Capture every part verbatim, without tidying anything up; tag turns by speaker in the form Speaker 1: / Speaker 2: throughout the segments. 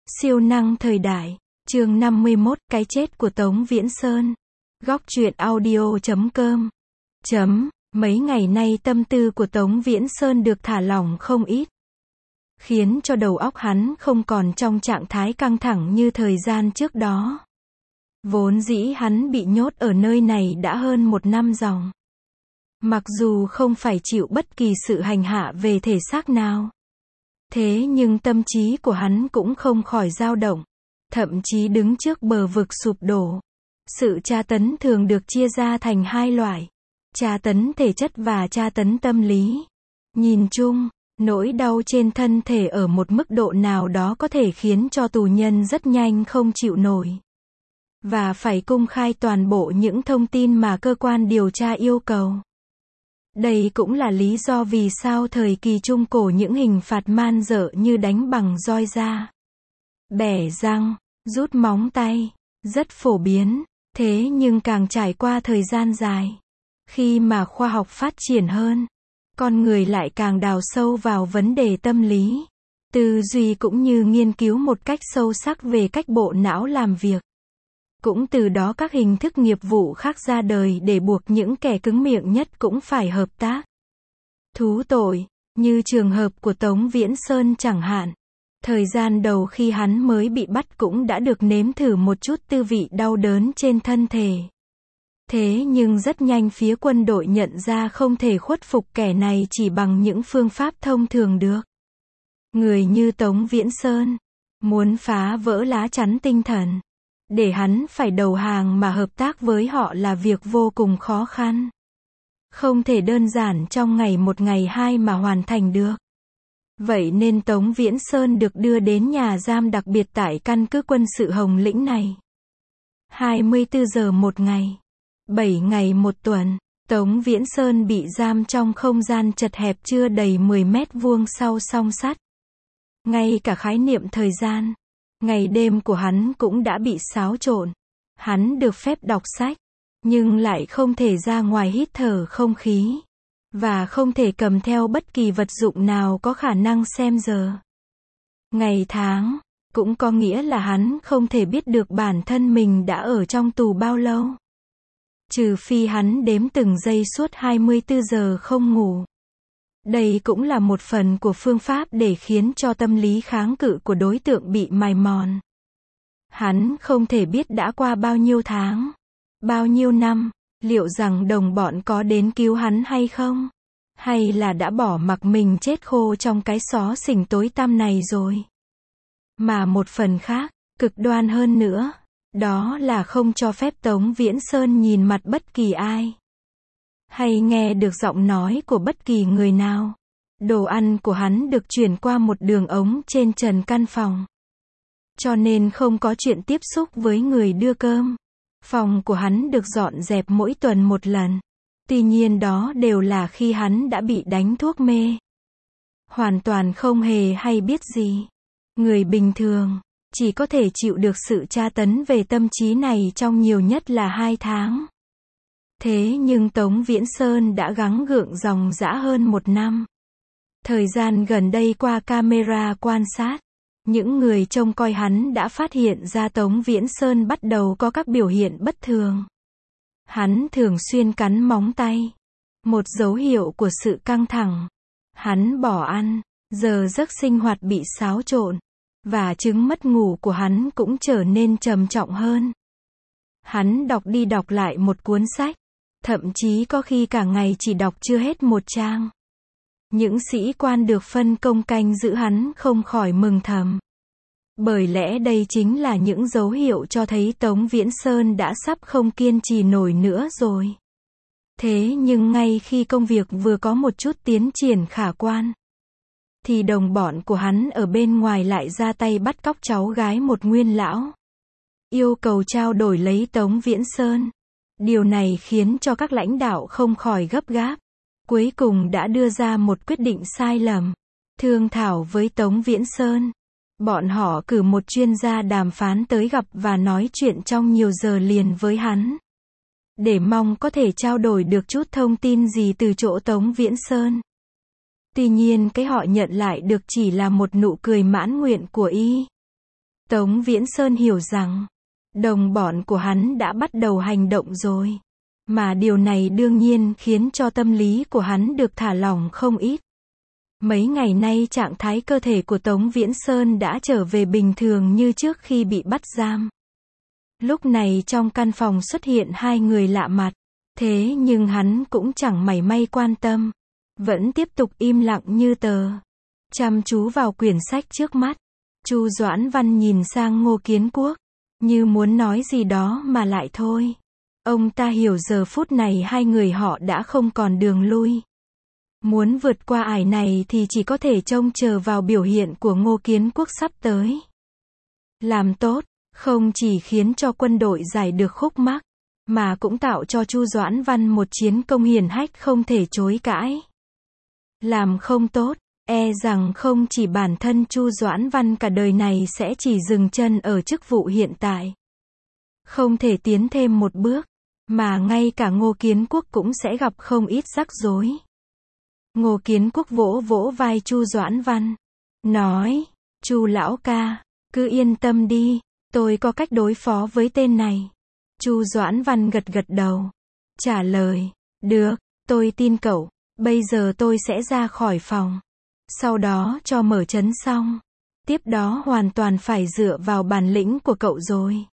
Speaker 1: Siêu năng thời đại, chương năm mươi mốt, cái chết của Tống Viễn Sơn. Góc truyện audio chấm com. Chấm, mấy ngày nay tâm tư của Tống Viễn Sơn được thả lỏng không ít. Khiến cho đầu óc hắn không còn trong trạng thái căng thẳng như thời gian trước đó. Vốn dĩ hắn bị nhốt ở nơi này đã hơn một năm ròng. Mặc dù không phải chịu bất kỳ sự hành hạ về thể xác nào. Thế nhưng tâm trí của hắn cũng không khỏi dao động, thậm chí đứng trước bờ vực sụp đổ. Sự tra tấn thường được chia ra thành hai loại, tra tấn thể chất và tra tấn tâm lý. Nhìn chung, nỗi đau trên thân thể ở một mức độ nào đó có thể khiến cho tù nhân rất nhanh không chịu nổi. Và phải công khai toàn bộ những thông tin mà cơ quan điều tra yêu cầu. Đây cũng là lý do vì sao thời kỳ Trung Cổ những hình phạt man dợ như đánh bằng roi da, bẻ răng, rút móng tay, rất phổ biến. Thế nhưng càng trải qua thời gian dài, khi mà khoa học phát triển hơn, con người lại càng đào sâu vào vấn đề tâm lý, tư duy cũng như nghiên cứu một cách sâu sắc về cách bộ não làm việc. Cũng từ đó các hình thức nghiệp vụ khác ra đời để buộc những kẻ cứng miệng nhất cũng phải hợp tác. Thú tội, như trường hợp của Tống Viễn Sơn chẳng hạn. Thời gian đầu khi hắn mới bị bắt cũng đã được nếm thử một chút tư vị đau đớn trên thân thể. Thế nhưng rất nhanh phía quân đội nhận ra không thể khuất phục kẻ này chỉ bằng những phương pháp thông thường được. Người như Tống Viễn Sơn, muốn phá vỡ lá chắn tinh thần, để hắn phải đầu hàng mà hợp tác với họ là việc vô cùng khó khăn. Không thể đơn giản trong ngày một ngày hai mà hoàn thành được. Vậy nên Tống Viễn Sơn được đưa đến nhà giam đặc biệt tại căn cứ quân sự Hồng Lĩnh này. hai mươi tư giờ một ngày, bảy ngày một tuần, Tống Viễn Sơn bị giam trong không gian chật hẹp chưa đầy mười mét vuông sau song sắt. Ngay cả khái niệm thời gian, ngày đêm của hắn cũng đã bị xáo trộn. Hắn được phép đọc sách, nhưng lại không thể ra ngoài hít thở không khí. Và không thể cầm theo bất kỳ vật dụng nào có khả năng xem giờ, ngày tháng, cũng có nghĩa là hắn không thể biết được bản thân mình đã ở trong tù bao lâu. Trừ phi hắn đếm từng giây suốt hai mươi tư giờ không ngủ. Đây cũng là một phần của phương pháp để khiến cho tâm lý kháng cự của đối tượng bị mài mòn. Hắn không thể biết đã qua bao nhiêu tháng, bao nhiêu năm. Liệu rằng đồng bọn có đến cứu hắn hay không? Hay là đã bỏ mặc mình chết khô trong cái xó xỉnh tối tăm này rồi? Mà một phần khác, cực đoan hơn nữa, đó là không cho phép Tống Viễn Sơn nhìn mặt bất kỳ ai. Hay nghe được giọng nói của bất kỳ người nào. Đồ ăn của hắn được chuyển qua một đường ống trên trần căn phòng. Cho nên không có chuyện tiếp xúc với người đưa cơm. Phòng của hắn được dọn dẹp mỗi tuần một lần. Tuy nhiên đó đều là khi hắn đã bị đánh thuốc mê. Hoàn toàn không hề hay biết gì. Người bình thường chỉ có thể chịu được sự tra tấn về tâm trí này trong nhiều nhất là hai tháng. Thế nhưng Tống Viễn Sơn đã gắng gượng dòng dã hơn một năm. Thời gian gần đây qua camera quan sát, những người trông coi hắn đã phát hiện ra Tống Viễn Sơn bắt đầu có các biểu hiện bất thường. Hắn thường xuyên cắn móng tay, một dấu hiệu của sự căng thẳng. Hắn bỏ ăn, giờ giấc sinh hoạt bị xáo trộn, và chứng mất ngủ của hắn cũng trở nên trầm trọng hơn. Hắn đọc đi đọc lại một cuốn sách, thậm chí có khi cả ngày chỉ đọc chưa hết một trang. Những sĩ quan được phân công canh giữ hắn không khỏi mừng thầm. Bởi lẽ đây chính là những dấu hiệu cho thấy Tống Viễn Sơn đã sắp không kiên trì nổi nữa rồi. Thế nhưng ngay khi công việc vừa có một chút tiến triển khả quan, thì đồng bọn của hắn ở bên ngoài lại ra tay bắt cóc cháu gái một nguyên lão. Yêu cầu trao đổi lấy Tống Viễn Sơn. Điều này khiến cho các lãnh đạo không khỏi gấp gáp. Cuối cùng đã đưa ra một quyết định sai lầm. Thương thảo với Tống Viễn Sơn. Bọn họ cử một chuyên gia đàm phán tới gặp và nói chuyện trong nhiều giờ liền với hắn. Để mong có thể trao đổi được chút thông tin gì từ chỗ Tống Viễn Sơn. Tuy nhiên cái họ nhận lại được chỉ là một nụ cười mãn nguyện của y. Tống Viễn Sơn hiểu rằng, đồng bọn của hắn đã bắt đầu hành động rồi. Mà điều này đương nhiên khiến cho tâm lý của hắn được thả lỏng không ít. Mấy ngày nay trạng thái cơ thể của Tống Viễn Sơn đã trở về bình thường như trước khi bị bắt giam. Lúc này trong căn phòng xuất hiện hai người lạ mặt. Thế nhưng hắn cũng chẳng mảy may quan tâm. Vẫn tiếp tục im lặng như tờ. Chăm chú vào quyển sách trước mắt. Chu Doãn Văn nhìn sang Ngô Kiến Quốc. Như muốn nói gì đó mà lại thôi. Ông ta hiểu giờ phút này hai người họ đã không còn đường lui. Muốn vượt qua ải này thì chỉ có thể trông chờ vào biểu hiện của Ngô Kiến Quốc sắp tới. Làm tốt, không chỉ khiến cho quân đội giải được khúc mắc, mà cũng tạo cho Chu Doãn Văn một chiến công hiển hách không thể chối cãi. Làm không tốt, e rằng không chỉ bản thân Chu Doãn Văn cả đời này sẽ chỉ dừng chân ở chức vụ hiện tại. Không thể tiến thêm một bước, mà ngay cả Ngô Kiến Quốc cũng sẽ gặp không ít rắc rối. Ngô Kiến Quốc vỗ vỗ vai Chu Doãn Văn, nói, Chu lão ca, cứ yên tâm đi, tôi có cách đối phó với tên này. Chu Doãn Văn gật gật đầu, trả lời, được, tôi tin cậu, bây giờ tôi sẽ ra khỏi phòng. Sau đó cho mở trấn xong. Tiếp đó hoàn toàn phải dựa vào bản lĩnh của cậu rồi.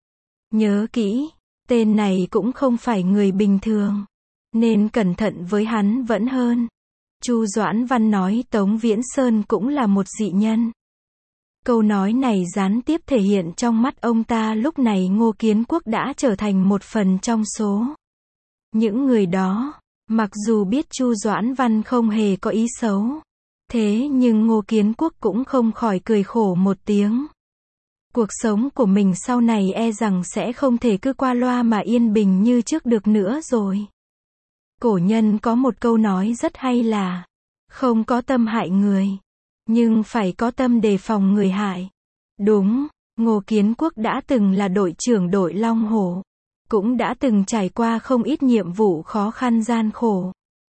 Speaker 1: Nhớ kỹ, tên này cũng không phải người bình thường, nên cẩn thận với hắn vẫn hơn. Chu Doãn Văn nói Tống Viễn Sơn cũng là một dị nhân. Câu nói này gián tiếp thể hiện trong mắt ông ta lúc này Ngô Kiến Quốc đã trở thành một phần trong số những người đó. Mặc dù biết Chu Doãn Văn không hề có ý xấu, thế nhưng Ngô Kiến Quốc cũng không khỏi cười khổ một tiếng. Cuộc sống của mình sau này e rằng sẽ không thể cứ qua loa mà yên bình như trước được nữa rồi. Cổ nhân có một câu nói rất hay là, không có tâm hại người, nhưng phải có tâm đề phòng người hại. Đúng, Ngô Kiến Quốc đã từng là đội trưởng đội Long Hổ, cũng đã từng trải qua không ít nhiệm vụ khó khăn gian khổ.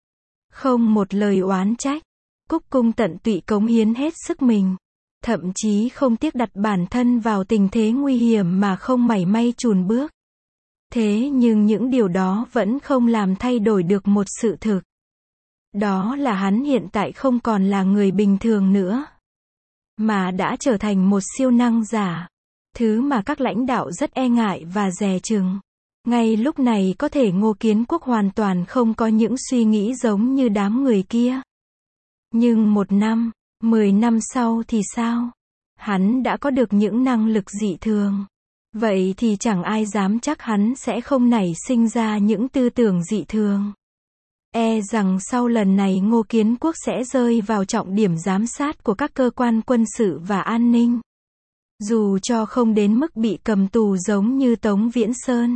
Speaker 1: Không một lời oán trách, cúc cung tận tụy cống hiến hết sức mình, thậm chí không tiếc đặt bản thân vào tình thế nguy hiểm mà không mảy may chùn bước. Thế nhưng những điều đó vẫn không làm thay đổi được một sự thực. Đó là hắn hiện tại không còn là người bình thường nữa, mà đã trở thành một siêu năng giả. Thứ mà các lãnh đạo rất e ngại và dè chừng. Ngay lúc này có thể Ngô Kiến Quốc hoàn toàn không có những suy nghĩ giống như đám người kia. Nhưng một năm, mười năm sau thì sao? Hắn đã có được những năng lực dị thường. Vậy thì chẳng ai dám chắc hắn sẽ không nảy sinh ra những tư tưởng dị thường. E rằng sau lần này Ngô Kiến Quốc sẽ rơi vào trọng điểm giám sát của các cơ quan quân sự và an ninh. Dù cho không đến mức bị cầm tù giống như Tống Viễn Sơn,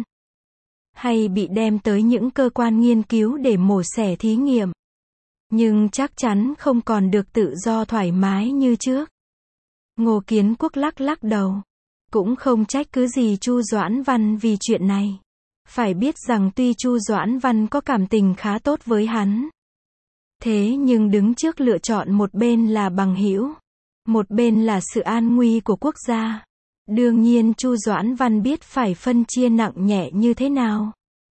Speaker 1: hay bị đem tới những cơ quan nghiên cứu để mổ xẻ thí nghiệm, nhưng chắc chắn không còn được tự do thoải mái như trước. Ngô Kiến Quốc lắc lắc đầu. Cũng không trách cứ gì Chu Doãn Văn vì chuyện này. Phải biết rằng tuy Chu Doãn Văn có cảm tình khá tốt với hắn, thế nhưng đứng trước lựa chọn một bên là bằng hữu, một bên là sự an nguy của quốc gia. Đương nhiên Chu Doãn Văn biết phải phân chia nặng nhẹ như thế nào.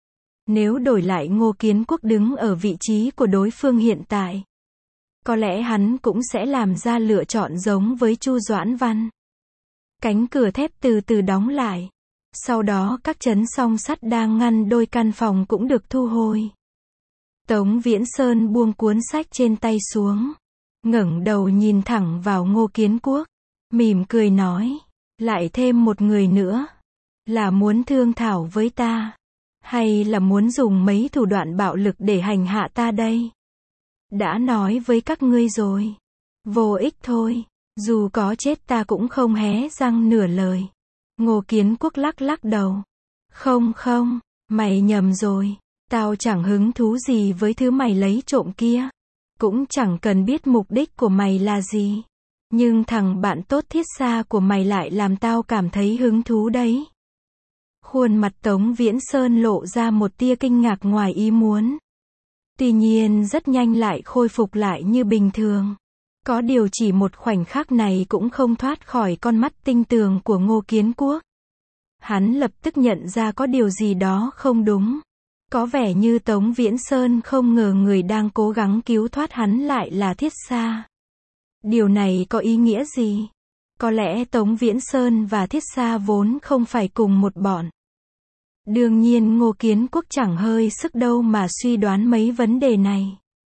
Speaker 1: Nếu đổi lại Ngô Kiến Quốc đứng ở vị trí của đối phương hiện tại, có lẽ hắn cũng sẽ làm ra lựa chọn giống với Chu Doãn Văn. Cánh cửa thép từ từ đóng lại. Sau đó các chấn song sắt đang ngăn đôi căn phòng cũng được thu hồi. Tống Viễn Sơn buông cuốn sách trên tay xuống, ngẩng đầu nhìn thẳng vào Ngô Kiến Quốc, mỉm cười nói, lại thêm một người nữa, là muốn thương thảo với ta, hay là muốn dùng mấy thủ đoạn bạo lực để hành hạ ta đây? Đã nói với các ngươi rồi, vô ích thôi, dù có chết ta cũng không hé răng nửa lời. Ngô Kiến Quốc lắc lắc đầu. Không không, mày nhầm rồi, tao chẳng hứng thú gì với thứ mày lấy trộm kia. Cũng chẳng cần biết mục đích của mày là gì. Nhưng thằng bạn tốt thiết xa của mày lại làm tao cảm thấy hứng thú đấy. Khuôn mặt Tống Viễn Sơn lộ ra một tia kinh ngạc ngoài ý muốn. Tuy nhiên rất nhanh lại khôi phục lại như bình thường. Có điều chỉ một khoảnh khắc này cũng không thoát khỏi con mắt tinh tường của Ngô Kiến Quốc. Hắn lập tức nhận ra có điều gì đó không đúng. Có vẻ như Tống Viễn Sơn không ngờ người đang cố gắng cứu thoát hắn lại là Thiết Sa. Điều này có ý nghĩa gì? Có lẽ Tống Viễn Sơn và Thiết Sa vốn không phải cùng một bọn. Đương nhiên Ngô Kiến Quốc chẳng hơi sức đâu mà suy đoán mấy vấn đề này.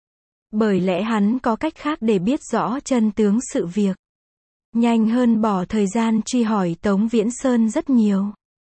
Speaker 1: Bởi lẽ hắn có cách khác để biết rõ chân tướng sự việc. Nhanh hơn bỏ thời gian truy hỏi Tống Viễn Sơn rất nhiều.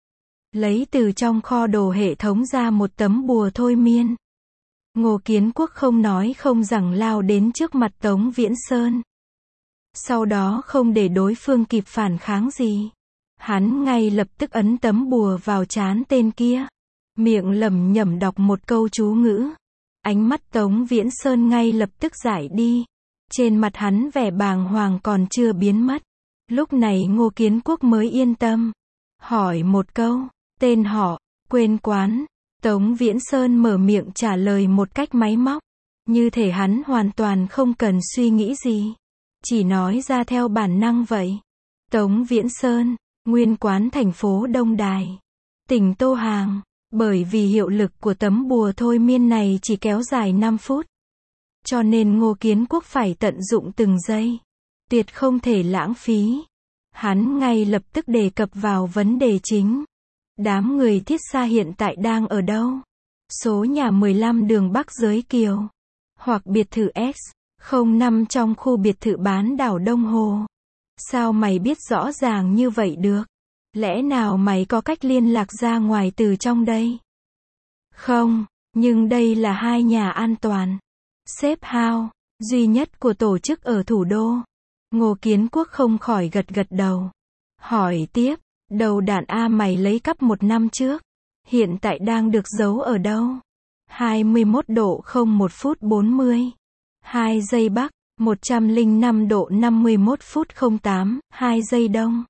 Speaker 1: Lấy từ trong kho đồ hệ thống ra một tấm bùa thôi miên. Ngô Kiến Quốc không nói không rằng lao đến trước mặt Tống Viễn Sơn. Sau đó không để đối phương kịp phản kháng gì. Hắn ngay lập tức ấn tấm bùa vào trán tên kia. Miệng lẩm nhẩm đọc một câu chú ngữ. Ánh mắt Tống Viễn Sơn ngay lập tức giải đi. Trên mặt hắn vẻ bàng hoàng còn chưa biến mất. Lúc này Ngô Kiến Quốc mới yên tâm. Hỏi một câu, tên họ, quên quán. Tống Viễn Sơn mở miệng trả lời một cách máy móc. Như thể hắn hoàn toàn không cần suy nghĩ gì. Chỉ nói ra theo bản năng vậy. Tống Viễn Sơn, nguyên quán thành phố Đông Đài, tỉnh Tô Hàng. Bởi vì hiệu lực của tấm bùa thôi miên này chỉ kéo dài năm phút. Cho nên Ngô Kiến Quốc phải tận dụng từng giây. Tuyệt không thể lãng phí. Hắn ngay lập tức đề cập vào vấn đề chính. Đám người Thiết Sa hiện tại đang ở đâu? Số nhà mười lăm đường Bắc Giới Kiều. Hoặc biệt thự S không năm trong khu biệt thự bán đảo Đông Hồ. Sao mày biết rõ ràng như vậy được? Lẽ nào mày có cách liên lạc ra ngoài từ trong đây? Không, nhưng đây là hai nhà an toàn. Safe house duy nhất của tổ chức ở thủ đô. Ngô Kiến Quốc không khỏi gật gật đầu. Hỏi tiếp, đầu đạn A mày lấy cắp một năm trước. Hiện tại đang được giấu ở đâu? hai mươi mốt độ không một phút bốn mươi. hai giây Bắc, một trăm lẻ năm độ năm mươi mốt phút không tám, hai giây Đông.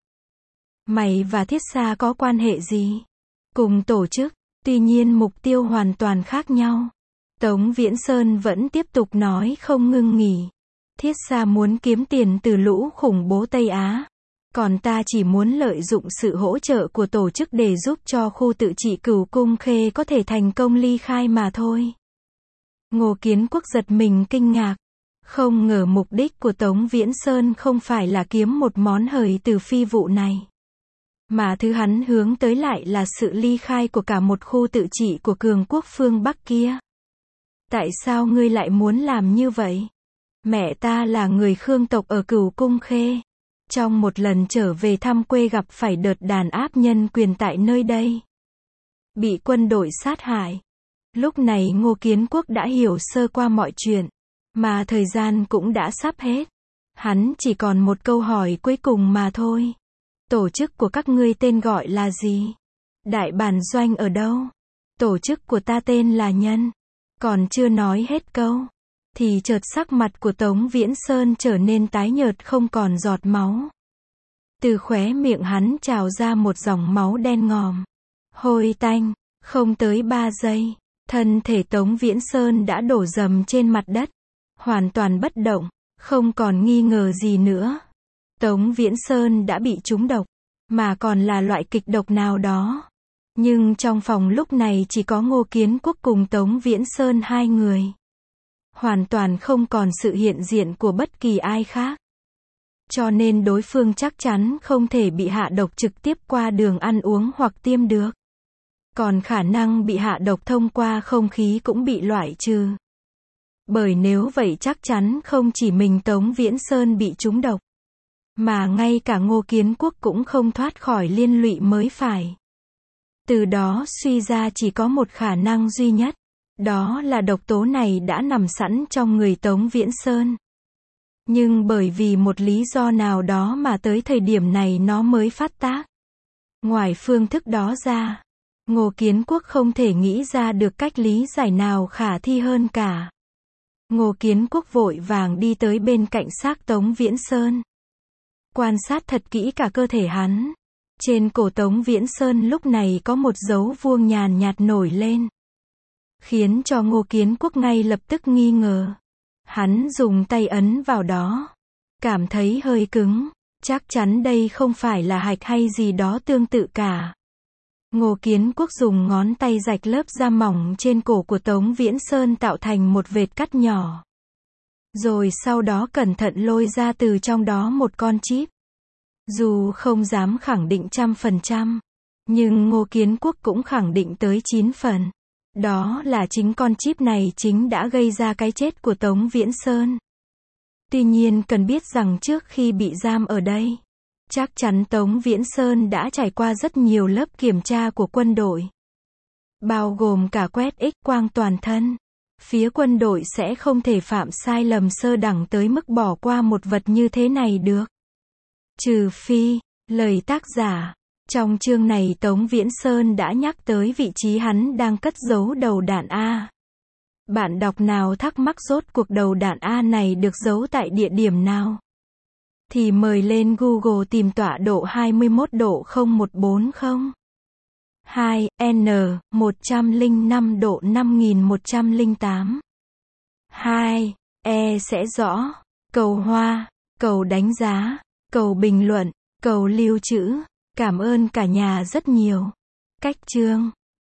Speaker 1: Mày và Thiết Sa có quan hệ gì? Cùng tổ chức, tuy nhiên mục tiêu hoàn toàn khác nhau. Tống Viễn Sơn vẫn tiếp tục nói không ngưng nghỉ. Thiết Sa muốn kiếm tiền từ lũ khủng bố Tây Á. Còn ta chỉ muốn lợi dụng sự hỗ trợ của tổ chức để giúp cho khu tự trị Cửu Cung Khê có thể thành công ly khai mà thôi. Ngô Kiến Quốc giật mình kinh ngạc. Không ngờ mục đích của Tống Viễn Sơn không phải là kiếm một món hời từ phi vụ này. Mà thứ hắn hướng tới lại là sự ly khai của cả một khu tự trị của cường quốc phương Bắc kia. Tại sao ngươi lại muốn làm như vậy? Mẹ ta là người Khương tộc ở Cửu Cung Khê. Trong một lần trở về thăm quê gặp phải đợt đàn áp nhân quyền tại nơi đây. Bị quân đội sát hại. Lúc này Ngô Kiến Quốc đã hiểu sơ qua mọi chuyện. Mà thời gian cũng đã sắp hết. Hắn chỉ còn một câu hỏi cuối cùng mà thôi. Tổ chức của các ngươi tên gọi là gì? Đại bản doanh ở đâu? Tổ chức của ta tên là Nhân. Còn chưa nói hết câu. Thì chợt sắc mặt của Tống Viễn Sơn trở nên tái nhợt không còn giọt máu. Từ khóe miệng hắn trào ra một dòng máu đen ngòm. Hôi tanh, không tới ba giây. Thân thể Tống Viễn Sơn đã đổ rầm trên mặt đất. Hoàn toàn bất động, không còn nghi ngờ gì nữa. Tống Viễn Sơn đã bị trúng độc, mà còn là loại kịch độc nào đó. Nhưng trong phòng lúc này chỉ có Ngô Kiến Quốc cùng Tống Viễn Sơn hai người. Hoàn toàn không còn sự hiện diện của bất kỳ ai khác. Cho nên đối phương chắc chắn không thể bị hạ độc trực tiếp qua đường ăn uống hoặc tiêm được. Còn khả năng bị hạ độc thông qua không khí cũng bị loại trừ. Bởi nếu vậy chắc chắn không chỉ mình Tống Viễn Sơn bị trúng độc. Mà ngay cả Ngô Kiến Quốc cũng không thoát khỏi liên lụy mới phải. Từ đó suy ra chỉ có một khả năng duy nhất. Đó là độc tố này đã nằm sẵn trong người Tống Viễn Sơn. Nhưng bởi vì một lý do nào đó mà tới thời điểm này nó mới phát tác. Ngoài phương thức đó ra, Ngô Kiến Quốc không thể nghĩ ra được cách lý giải nào khả thi hơn cả. Ngô Kiến Quốc vội vàng đi tới bên cạnh xác Tống Viễn Sơn. Quan sát thật kỹ cả cơ thể hắn. Trên cổ Tống Viễn Sơn lúc này có một dấu vuông nhàn nhạt nổi lên. Khiến cho Ngô Kiến Quốc ngay lập tức nghi ngờ. Hắn dùng tay ấn vào đó. Cảm thấy hơi cứng. Chắc chắn đây không phải là hạch hay gì đó tương tự cả. Ngô Kiến Quốc dùng ngón tay rạch lớp da mỏng trên cổ của Tống Viễn Sơn tạo thành một vệt cắt nhỏ. Rồi sau đó cẩn thận lôi ra từ trong đó một con chip. Dù không dám khẳng định trăm phần trăm, nhưng Ngô Kiến Quốc cũng khẳng định tới chín phần. Đó là chính con chip này chính đã gây ra cái chết của Tống Viễn Sơn. Tuy nhiên cần biết rằng trước khi bị giam ở đây, chắc chắn Tống Viễn Sơn đã trải qua rất nhiều lớp kiểm tra của quân đội. Bao gồm cả quét X-quang toàn thân. Phía quân đội sẽ không thể phạm sai lầm sơ đẳng tới mức bỏ qua một vật như thế này được. Trừ phi, lời tác giả. Trong chương này Tống Viễn Sơn đã nhắc tới vị trí hắn đang cất giấu đầu đạn A. Bạn đọc nào thắc mắc rốt cuộc đầu đạn A này được giấu tại địa điểm nào? Thì mời lên Google tìm tọa độ hai mươi mốt độ không một bốn không. hai N một không năm độ năm nghìn một trăm lẻ tám. hai E sẽ rõ. Cầu hoa, cầu đánh giá, cầu bình luận, cầu lưu trữ. Cảm ơn cả nhà rất nhiều. Cách chương